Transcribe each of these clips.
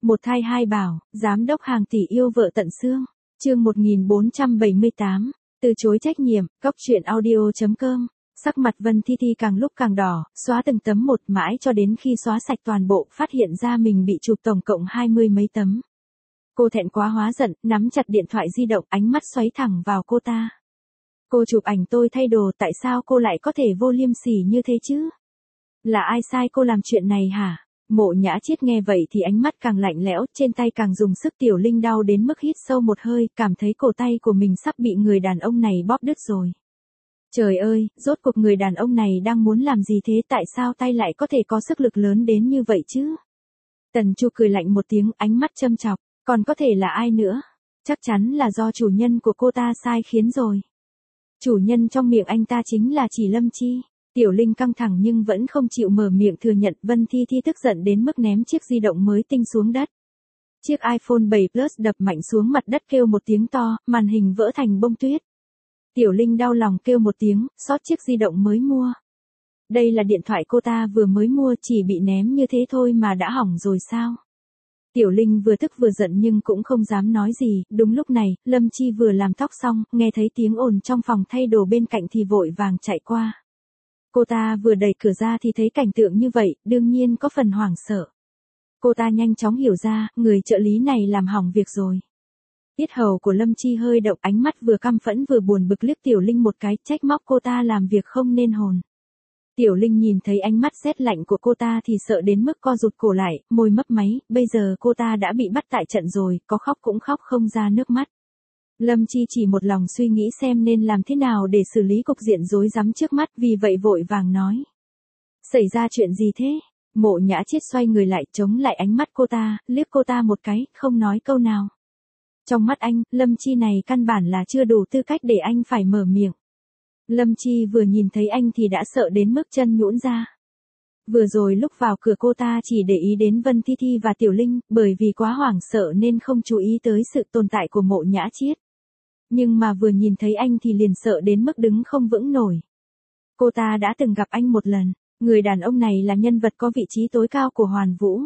Một thai hai bảo, giám đốc hàng tỷ yêu vợ tận xương. Chương 1478, từ chối trách nhiệm, Cóc truyện audio.com. Sắc mặt Vân Thi Thi càng lúc càng đỏ, xóa từng tấm một mãi cho đến khi xóa sạch toàn bộ, phát hiện ra mình bị chụp tổng cộng 20 mấy tấm. Cô thẹn quá hóa giận, nắm chặt điện thoại di động, ánh mắt xoáy thẳng vào cô ta. Cô chụp ảnh tôi thay đồ, tại sao cô lại có thể vô liêm sỉ như thế chứ? Là ai sai cô làm chuyện này hả? Mộ Nhã Chiết nghe vậy thì ánh mắt càng lạnh lẽo, trên tay càng dùng sức. Tiểu Linh đau đến mức hít sâu một hơi, cảm thấy cổ tay của mình sắp bị người đàn ông này bóp đứt rồi. Trời ơi, rốt cuộc người đàn ông này đang muốn làm gì thế, tại sao tay lại có thể có sức lực lớn đến như vậy chứ? Tần Chu cười lạnh một tiếng, ánh mắt châm chọc, còn có thể là ai nữa? Chắc chắn là do chủ nhân của cô ta sai khiến rồi. Chủ nhân trong miệng anh ta chính là chỉ Lâm Chi. Tiểu Linh căng thẳng nhưng vẫn không chịu mở miệng thừa nhận. Vân Thi Thi tức giận đến mức ném chiếc di động mới tinh xuống đất. Chiếc iPhone 7 Plus đập mạnh xuống mặt đất kêu một tiếng to, màn hình vỡ thành bông tuyết. Tiểu Linh đau lòng kêu một tiếng, xót chiếc di động mới mua. Đây là điện thoại cô ta vừa mới mua, chỉ bị ném như thế thôi mà đã hỏng rồi sao? Tiểu Linh vừa tức vừa giận nhưng cũng không dám nói gì. Đúng lúc này, Lâm Chi vừa làm tóc xong, nghe thấy tiếng ồn trong phòng thay đồ bên cạnh thì vội vàng chạy qua. Cô ta vừa đẩy cửa ra thì thấy cảnh tượng như vậy, đương nhiên có phần hoảng sợ. Cô ta nhanh chóng hiểu ra, người trợ lý này làm hỏng việc rồi. Yết hầu của Lâm Chi hơi động, ánh mắt vừa căm phẫn vừa buồn bực liếc Tiểu Linh một cái, trách móc cô ta làm việc không nên hồn. Tiểu Linh nhìn thấy ánh mắt rét lạnh của cô ta thì sợ đến mức co rụt cổ lại, môi mấp máy, bây giờ cô ta đã bị bắt tại trận rồi, có khóc cũng khóc không ra nước mắt. Lâm Chi chỉ một lòng suy nghĩ xem nên làm thế nào để xử lý cục diện rối rắm trước mắt, vì vậy vội vàng nói. Xảy ra chuyện gì thế? Mộ Nhã Chiết xoay người lại, chống lại ánh mắt cô ta, liếc cô ta một cái, không nói câu nào. Trong mắt anh, Lâm Chi này căn bản là chưa đủ tư cách để anh phải mở miệng. Lâm Chi vừa nhìn thấy anh thì đã sợ đến mức chân nhũn ra. Vừa rồi lúc vào cửa cô ta chỉ để ý đến Vân Thi Thi và Tiểu Linh, bởi vì quá hoảng sợ nên không chú ý tới sự tồn tại của Mộ Nhã Chiết. Nhưng mà vừa nhìn thấy anh thì liền sợ đến mức đứng không vững nổi. Cô ta đã từng gặp anh một lần, người đàn ông này là nhân vật có vị trí tối cao của Hoàn Vũ.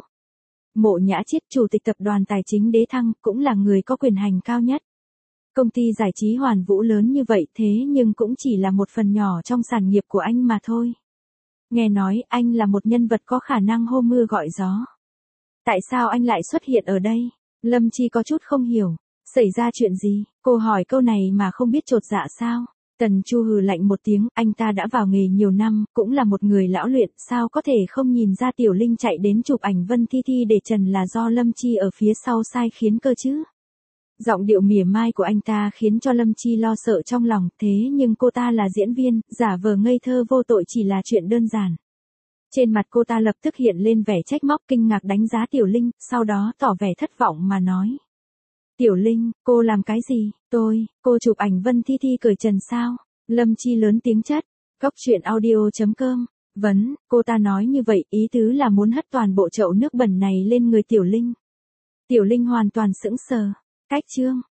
Mộ Nhã Chiết, chủ tịch tập đoàn tài chính Đế Thăng, cũng là người có quyền hành cao nhất. Công ty giải trí Hoàn Vũ lớn như vậy thế nhưng cũng chỉ là một phần nhỏ trong sản nghiệp của anh mà thôi. Nghe nói anh là một nhân vật có khả năng hô mưa gọi gió. Tại sao anh lại xuất hiện ở đây? Lâm Chi có chút không hiểu. Xảy ra chuyện gì? Cô hỏi câu này mà không biết chột dạ sao? Tần Chu hừ lạnh một tiếng, anh ta đã vào nghề nhiều năm, cũng là một người lão luyện, sao có thể không nhìn ra Tiểu Linh chạy đến chụp ảnh Vân Thi Thi để trần là do Lâm Chi ở phía sau sai khiến cơ chứ? Giọng điệu mỉa mai của anh ta khiến cho Lâm Chi lo sợ trong lòng, thế nhưng cô ta là diễn viên, giả vờ ngây thơ vô tội chỉ là chuyện đơn giản. Trên mặt cô ta lập tức hiện lên vẻ trách móc, kinh ngạc đánh giá Tiểu Linh, sau đó tỏ vẻ thất vọng mà nói. Tiểu Linh, cô làm cái gì? Cô chụp ảnh Vân Thi Thi cởi trần sao? Lâm Chi lớn tiếng chất. Cóc truyện audio.com. Cô ta nói như vậy, ý tứ là muốn hất toàn bộ chậu nước bẩn này lên người Tiểu Linh. Tiểu Linh hoàn toàn sững sờ. Cách chương.